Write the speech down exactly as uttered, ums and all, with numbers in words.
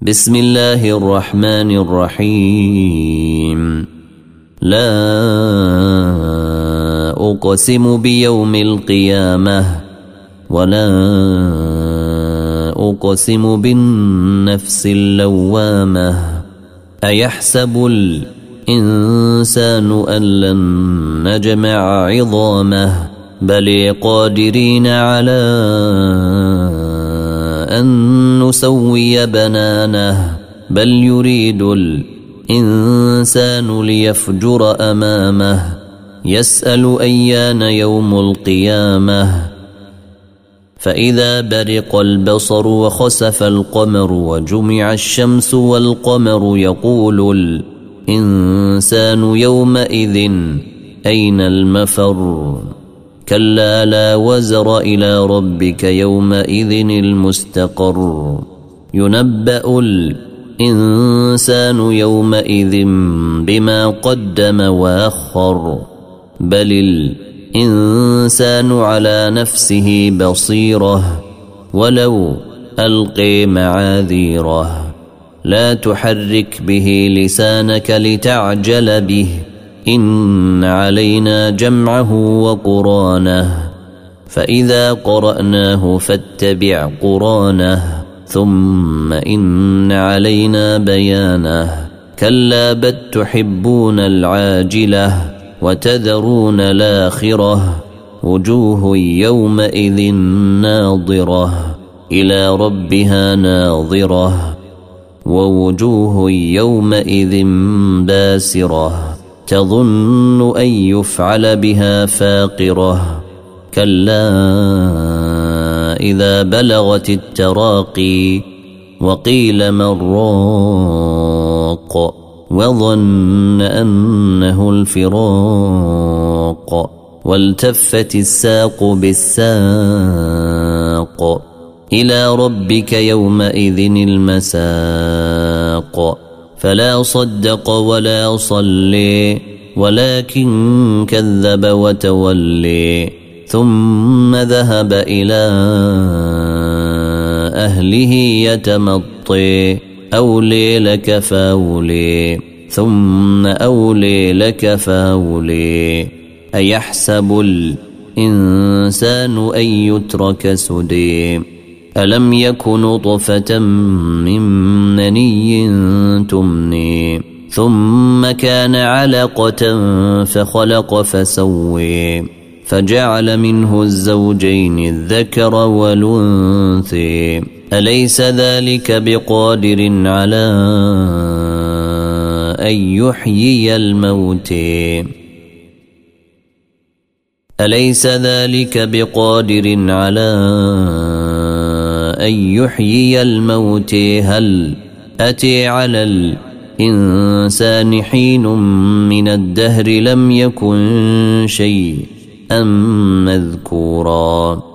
بسم الله الرحمن الرحيم. لا أقسم بيوم القيامة ولا أقسم بالنفس اللوامة. أيحسب الإنسان أن لن نجمع عظامه بل قادرين على أن نسوي بنانه بل يريد الإنسان ليفجر أمامه يسأل أيان يوم القيامة. فإذا برق البصر وخسف القمر وجمع الشمس والقمر يقول الإنسان يومئذ أين المفر. كلا لا وزر إلى ربك يومئذ المستقر. ينبأ الإنسان يومئذ بما قدم وأخر بل الإنسان على نفسه بصيرة ولو ألقي معاذيره. لا تحرك به لسانك لتعجل به إن علينا جمعه وقرانه فإذا قرأناه فاتبع قرانه ثم إن علينا بيانه. كلا بل تحبون العاجلة وتذرون الآخرة وجوه يومئذ ناظرة إلى ربها ناظرة ووجوه يومئذ باسرة تظن أن يفعل بها فاقرة. كلا إذا بلغت التراقي وقيل من راق وظن أنه الفراق والتفت الساق بالساق إلى ربك يومئذ المساق. فلا صدق ولا صلي ولكن كذب وتولي ثم ذهب إلى أهله يتمطي. أولي لك فاولي ثم أولي لك فاولي. أيحسب الإنسان أن يترك سدي. ألم يك نطفة من مني تمني ثم كان علقة فخلق فسوي فجعل منه الزوجين الذكر والأنثى. أليس ذلك بقادر على أن يحيي الموتى أليس ذلك بقادر على أن يحيي الموتى. هل أتي على الإنسان حين من الدهر لم يكن شيئا مذكورا.